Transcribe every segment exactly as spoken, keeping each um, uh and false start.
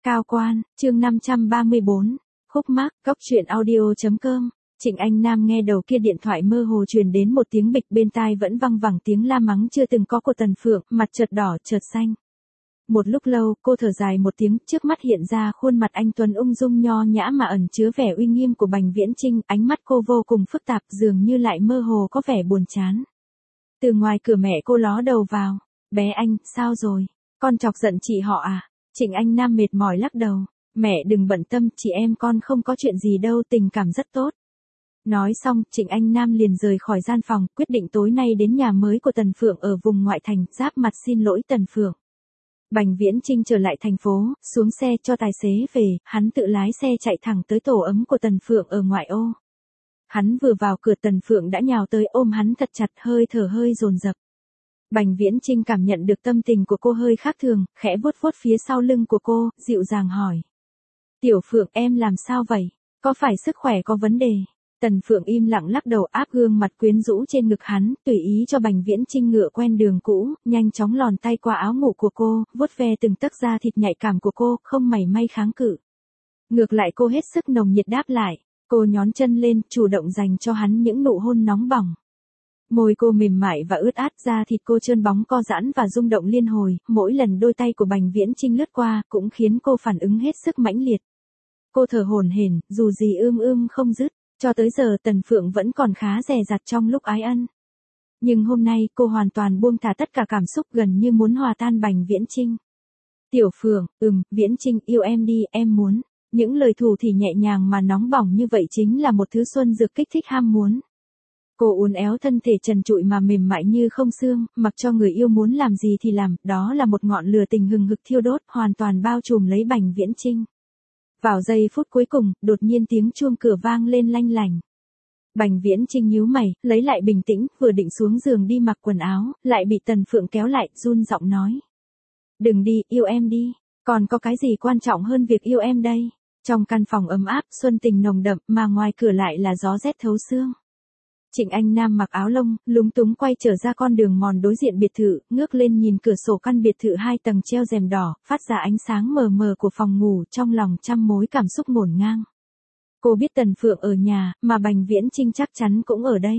Cao quan, chương năm trăm ba mươi bốn, khúc mắc, góc truyện audio.com. Trịnh Anh Nam nghe đầu kia điện thoại mơ hồ truyền đến một tiếng bịch, bên tai vẫn văng vẳng tiếng la mắng chưa từng có của Tần Phượng, mặt chợt đỏ chợt xanh. Một lúc lâu, cô thở dài một tiếng, trước mắt hiện ra khuôn mặt anh tuấn ung dung nho nhã mà ẩn chứa vẻ uy nghiêm của Bành Viễn Chinh, ánh mắt cô vô cùng phức tạp, dường như lại mơ hồ có vẻ buồn chán. Từ ngoài cửa mẹ cô ló đầu vào, "Bé anh, sao rồi? Con chọc giận chị họ à?" Trịnh Anh Nam mệt mỏi lắc đầu, "Mẹ đừng bận tâm, chị em con không có chuyện gì đâu, tình cảm rất tốt." Nói xong, Trịnh Anh Nam liền rời khỏi gian phòng, quyết định tối nay đến nhà mới của Tần Phượng ở vùng ngoại thành, giáp mặt xin lỗi Tần Phượng. Bành Viễn Chinh trở lại thành phố, xuống xe cho tài xế về, hắn tự lái xe chạy thẳng tới tổ ấm của Tần Phượng ở ngoại ô. Hắn vừa vào cửa, Tần Phượng đã nhào tới ôm hắn thật chặt, hơi thở hơi dồn dập. Bành Viễn Chinh cảm nhận được tâm tình của cô hơi khác thường, khẽ vuốt vuốt phía sau lưng của cô, dịu dàng hỏi: "Tiểu Phượng, em làm sao vậy? Có phải sức khỏe có vấn đề?" Tần Phượng im lặng lắc đầu, áp gương mặt quyến rũ trên ngực hắn, tùy ý cho Bành Viễn Chinh ngựa quen đường cũ, nhanh chóng lòn tay qua áo ngủ của cô, vuốt ve từng tấc da thịt nhạy cảm của cô, không mảy may kháng cự. Ngược lại cô hết sức nồng nhiệt đáp lại, cô nhón chân lên, chủ động dành cho hắn những nụ hôn nóng bỏng. Môi cô mềm mại và ướt át, da thịt cô trơn bóng co giãn và rung động liên hồi, mỗi lần đôi tay của Bành Viễn Chinh lướt qua, cũng khiến cô phản ứng hết sức mãnh liệt. Cô thở hổn hển, dù gì ưm ưm không dứt. Cho tới giờ Tần Phượng vẫn còn khá dè dặt trong lúc ái ân. Nhưng hôm nay cô hoàn toàn buông thả tất cả cảm xúc, gần như muốn hòa tan Bành Viễn Chinh. "Tiểu Phượng, ừm, Viễn Chinh yêu em đi, em muốn." Những lời thủ thỉ nhẹ nhàng mà nóng bỏng như vậy chính là một thứ xuân dược kích thích ham muốn. Cô uốn éo thân thể trần trụi mà mềm mại như không xương, mặc cho người yêu muốn làm gì thì làm, đó là một ngọn lửa tình hừng hực thiêu đốt, hoàn toàn bao trùm lấy Bành Viễn Chinh. Vào giây phút cuối cùng, đột nhiên tiếng chuông cửa vang lên lanh lảnh. Bành Viễn Chinh nhíu mày, lấy lại bình tĩnh, vừa định xuống giường đi mặc quần áo, lại bị Tần Phượng kéo lại, run giọng nói: "Đừng đi, yêu em đi, còn có cái gì quan trọng hơn việc yêu em đây." Trong căn phòng ấm áp, xuân tình nồng đậm, mà ngoài cửa lại là gió rét thấu xương. Trịnh Anh Nam mặc áo lông, lúng túng quay trở ra con đường mòn đối diện biệt thự, ngước lên nhìn cửa sổ căn biệt thự hai tầng treo rèm đỏ, phát ra ánh sáng mờ mờ của phòng ngủ, trong lòng trăm mối cảm xúc ngổn ngang. Cô biết Tần Phượng ở nhà, mà Bành Viễn Chinh chắc chắn cũng ở đây.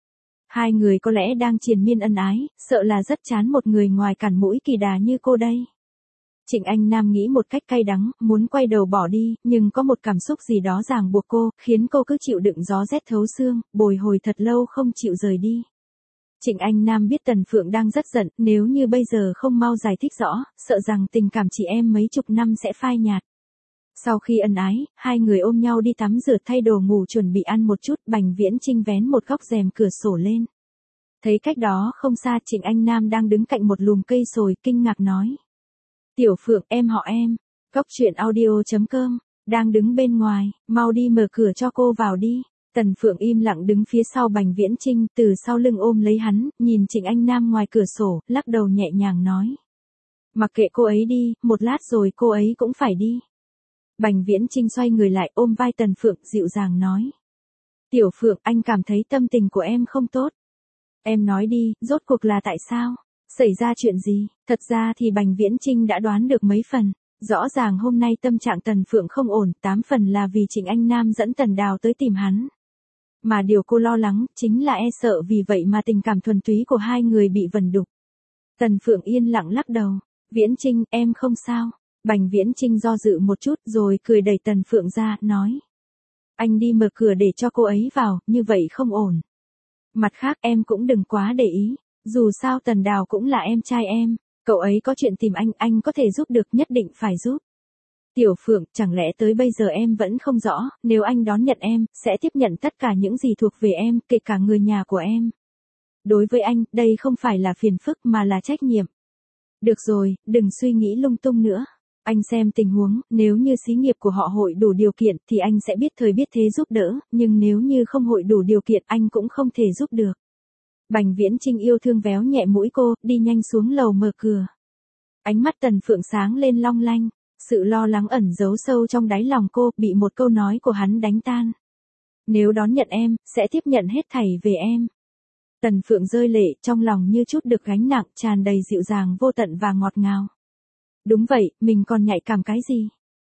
Hai người có lẽ đang triền miên ân ái, sợ là rất chán một người ngoài cản mũi kỳ đà như cô đây. Trịnh Anh Nam nghĩ một cách cay đắng, muốn quay đầu bỏ đi, nhưng có một cảm xúc gì đó ràng buộc cô, khiến cô cứ chịu đựng gió rét thấu xương, bồi hồi thật lâu không chịu rời đi. Trịnh Anh Nam biết Tần Phượng đang rất giận, nếu như bây giờ không mau giải thích rõ, sợ rằng tình cảm chị em mấy chục năm sẽ phai nhạt. Sau khi ân ái, hai người ôm nhau đi tắm rửa thay đồ ngủ chuẩn bị ăn một chút, Bành Viễn Chinh vén một góc rèm cửa sổ lên. Thấy cách đó không xa Trịnh Anh Nam đang đứng cạnh một lùm cây sồi, kinh ngạc nói: "Tiểu Phượng, em họ em." Góc truyện audio.com, đang đứng bên ngoài, "Mau đi mở cửa cho cô vào đi." Tần Phượng im lặng đứng phía sau Bành Viễn Chinh, từ sau lưng ôm lấy hắn, nhìn Trịnh Anh Nam ngoài cửa sổ, lắc đầu nhẹ nhàng nói: "Mặc kệ cô ấy đi, một lát rồi cô ấy cũng phải đi." Bành Viễn Chinh xoay người lại ôm vai Tần Phượng, dịu dàng nói: "Tiểu Phượng, anh cảm thấy tâm tình của em không tốt. Em nói đi, rốt cuộc là tại sao? Xảy ra chuyện gì?" Thật ra thì Bành Viễn Chinh đã đoán được mấy phần. Rõ ràng hôm nay tâm trạng Tần Phượng không ổn, tám phần là vì Trịnh Anh Nam dẫn Tần Đào tới tìm hắn. Mà điều cô lo lắng, chính là e sợ vì vậy mà tình cảm thuần túy của hai người bị vần đục. Tần Phượng yên lặng lắc đầu: "Viễn Chinh, em không sao." Bành Viễn Chinh do dự một chút rồi cười đẩy Tần Phượng ra, nói: "Anh đi mở cửa để cho cô ấy vào, như vậy không ổn. Mặt khác em cũng đừng quá để ý. Dù sao Tần Đào cũng là em trai em, cậu ấy có chuyện tìm anh, anh có thể giúp được, nhất định phải giúp. Tiểu Phượng, chẳng lẽ tới bây giờ em vẫn không rõ, nếu anh đón nhận em, sẽ tiếp nhận tất cả những gì thuộc về em, kể cả người nhà của em. Đối với anh, đây không phải là phiền phức mà là trách nhiệm. Được rồi, đừng suy nghĩ lung tung nữa. Anh xem tình huống, nếu như xí nghiệp của họ hội đủ điều kiện thì anh sẽ biết thời biết thế giúp đỡ, nhưng nếu như không hội đủ điều kiện anh cũng không thể giúp được." Bành Viễn Chinh yêu thương véo nhẹ mũi cô, đi nhanh xuống lầu mở cửa. Ánh mắt Tần Phượng sáng lên long lanh, sự lo lắng ẩn giấu sâu trong đáy lòng cô, bị một câu nói của hắn đánh tan. "Nếu đón nhận em, sẽ tiếp nhận hết thảy về em." Tần Phượng rơi lệ, trong lòng như chút được gánh nặng, tràn đầy dịu dàng vô tận và ngọt ngào. Đúng vậy, mình còn nhạy cảm cái gì?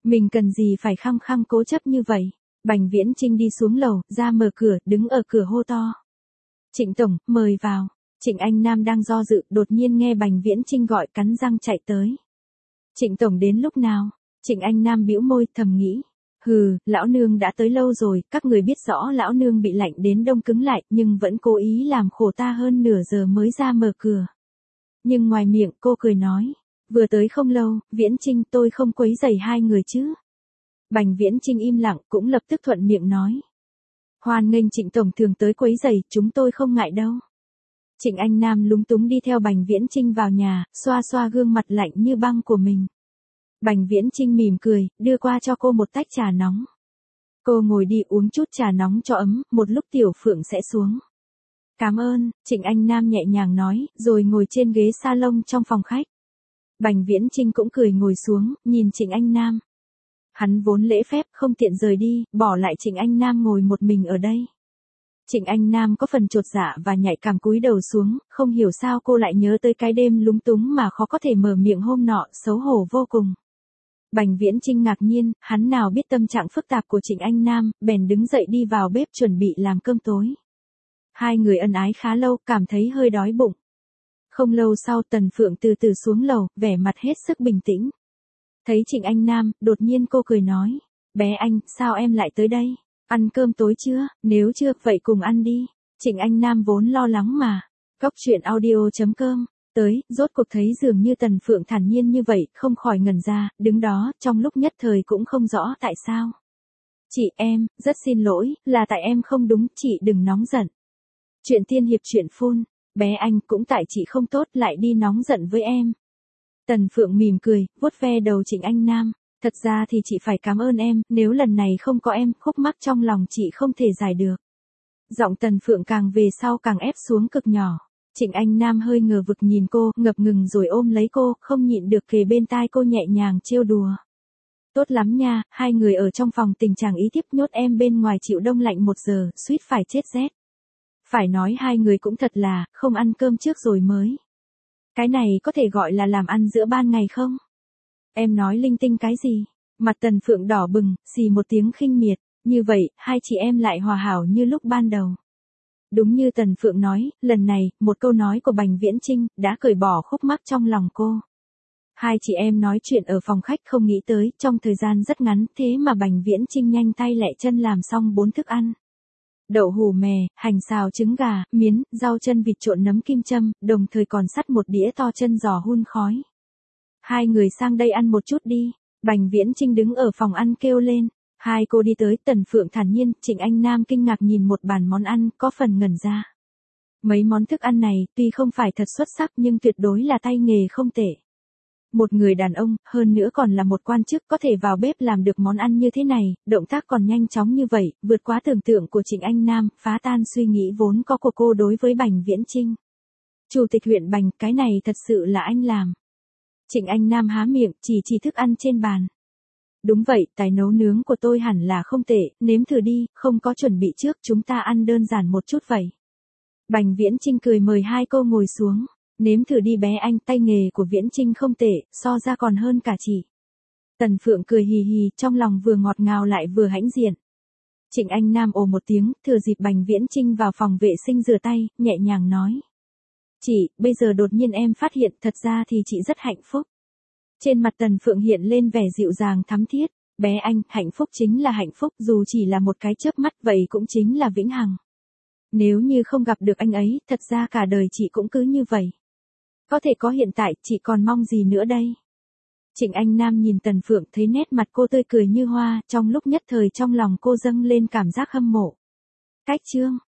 Mình cần gì phải khăng khăng cố chấp như vậy. Bành Viễn Trinh đi xuống lầu, ra mở cửa, đứng ở cửa hô to. Trịnh tổng, mời vào. Trịnh Anh Nam đang do dự, đột nhiên nghe Bành Viễn Trinh gọi, cắn răng chạy tới. Trịnh tổng đến lúc nào? Trịnh Anh Nam bĩu môi, thầm nghĩ. Hừ, lão nương đã tới lâu rồi, các người biết rõ lão nương bị lạnh đến đông cứng lại, nhưng vẫn cố ý làm khổ ta hơn nửa giờ mới ra mở cửa. Nhưng ngoài miệng cô cười nói. Vừa tới không lâu, Viễn Trinh, tôi không quấy rầy hai người chứ. Bành Viễn Trinh im lặng, cũng lập tức thuận miệng nói. Hoan nghênh Trịnh tổng thường tới quấy rầy, chúng tôi không ngại đâu. Trịnh Anh Nam lúng túng đi theo Bành Viễn Trinh vào nhà, xoa xoa gương mặt lạnh như băng của mình. Bành Viễn Trinh mỉm cười, đưa qua cho cô một tách trà nóng. Cô ngồi đi uống chút trà nóng cho ấm, một lúc Tiểu Phượng sẽ xuống. Cảm ơn, Trịnh Anh Nam nhẹ nhàng nói, rồi ngồi trên ghế salon trong phòng khách. Bành Viễn Trinh cũng cười ngồi xuống, nhìn Trịnh Anh Nam. Hắn vốn lễ phép không tiện rời đi, bỏ lại Trịnh Anh Nam ngồi một mình ở đây. Trịnh Anh Nam có phần chột dạ và nhạy cảm cúi đầu xuống, không hiểu sao cô lại nhớ tới cái đêm lúng túng mà khó có thể mở miệng hôm nọ, xấu hổ vô cùng. Bành Viễn Trinh ngạc nhiên, hắn nào biết tâm trạng phức tạp của Trịnh Anh Nam, bèn đứng dậy đi vào bếp chuẩn bị làm cơm tối. Hai người ân ái khá lâu, cảm thấy hơi đói bụng. Không lâu sau Tần Phượng từ từ xuống lầu, vẻ mặt hết sức bình tĩnh. Thấy Trịnh Anh Nam, đột nhiên cô cười nói. Bé anh, sao em lại tới đây? Ăn cơm tối chưa? Nếu chưa, vậy cùng ăn đi. Trịnh Anh Nam vốn lo lắng mà. Góc truyện audio chấm com. Tới, rốt cuộc thấy dường như Tần Phượng thản nhiên như vậy, không khỏi ngẩn ra, đứng đó, trong lúc nhất thời cũng không rõ tại sao. Chị em, rất xin lỗi, là tại em không đúng, chị đừng nóng giận. Chuyện tiên hiệp chuyện phun, bé anh cũng tại chị không tốt lại đi nóng giận với em. Tần Phượng mỉm cười, vuốt ve đầu Trịnh Anh Nam. Thật ra thì chị phải cảm ơn em, nếu lần này không có em, khúc mắc trong lòng chị không thể giải được. Giọng Tần Phượng càng về sau càng ép xuống cực nhỏ. Trịnh Anh Nam hơi ngờ vực nhìn cô, ngập ngừng rồi ôm lấy cô, không nhịn được kề bên tai cô nhẹ nhàng trêu đùa. Tốt lắm nha, hai người ở trong phòng tình trạng ý thiếp nhốt em bên ngoài chịu đông lạnh một giờ, suýt phải chết rét. Phải nói hai người cũng thật là, không ăn cơm trước rồi mới. Cái này có thể gọi là làm ăn giữa ban ngày không? Em nói linh tinh cái gì? Mặt Tần Phượng đỏ bừng, xì một tiếng khinh miệt. Như vậy, hai chị em lại hòa hảo như lúc ban đầu. Đúng như Tần Phượng nói, lần này, một câu nói của Bành Viễn Trinh, đã cởi bỏ khúc mắc trong lòng cô. Hai chị em nói chuyện ở phòng khách không nghĩ tới, trong thời gian rất ngắn, thế mà Bành Viễn Trinh nhanh tay lẹ chân làm xong bốn thức ăn. Đậu hủ mè, hành xào trứng gà, miến, rau chân vịt trộn nấm kim châm, đồng thời còn sắt một đĩa to chân giò hun khói. Hai người sang đây ăn một chút đi. Bành Viễn Trinh đứng ở phòng ăn kêu lên. Hai cô đi tới, Tần Phượng thản nhiên, Trịnh Anh Nam kinh ngạc nhìn một bàn món ăn, có phần ngẩn ra. Mấy món thức ăn này, tuy không phải thật xuất sắc nhưng tuyệt đối là tay nghề không tệ. Một người đàn ông, hơn nữa còn là một quan chức có thể vào bếp làm được món ăn như thế này, động tác còn nhanh chóng như vậy, vượt quá tưởng tượng của Trịnh Anh Nam, phá tan suy nghĩ vốn có của cô đối với Bành Viễn Trinh. Chủ tịch huyện Bành, cái này thật sự là anh làm. Trịnh Anh Nam há miệng, chỉ chỉ thức ăn trên bàn. Đúng vậy, tài nấu nướng của tôi hẳn là không tệ, nếm thử đi, không có chuẩn bị trước, chúng ta ăn đơn giản một chút vậy. Bành Viễn Trinh cười mời hai cô ngồi xuống. Nếm thử đi bé anh, tay nghề của Viễn Trinh không tệ, so ra còn hơn cả chị. Tần Phượng cười hì hì, trong lòng vừa ngọt ngào lại vừa hãnh diện. Trịnh Anh Nam ồ một tiếng, thừa dịp Bành Viễn Trinh vào phòng vệ sinh rửa tay, nhẹ nhàng nói. Chị, bây giờ đột nhiên em phát hiện, thật ra thì chị rất hạnh phúc. Trên mặt Tần Phượng hiện lên vẻ dịu dàng thắm thiết. Bé anh, hạnh phúc chính là hạnh phúc, dù chỉ là một cái chớp mắt vậy cũng chính là vĩnh hằng. Nếu như không gặp được anh ấy, thật ra cả đời chị cũng cứ như vậy. Có thể có hiện tại, chị còn mong gì nữa đây? Trịnh Anh Nam nhìn Tần Phượng thấy nét mặt cô tươi cười như hoa, trong lúc nhất thời trong lòng cô dâng lên cảm giác hâm mộ. Cách chương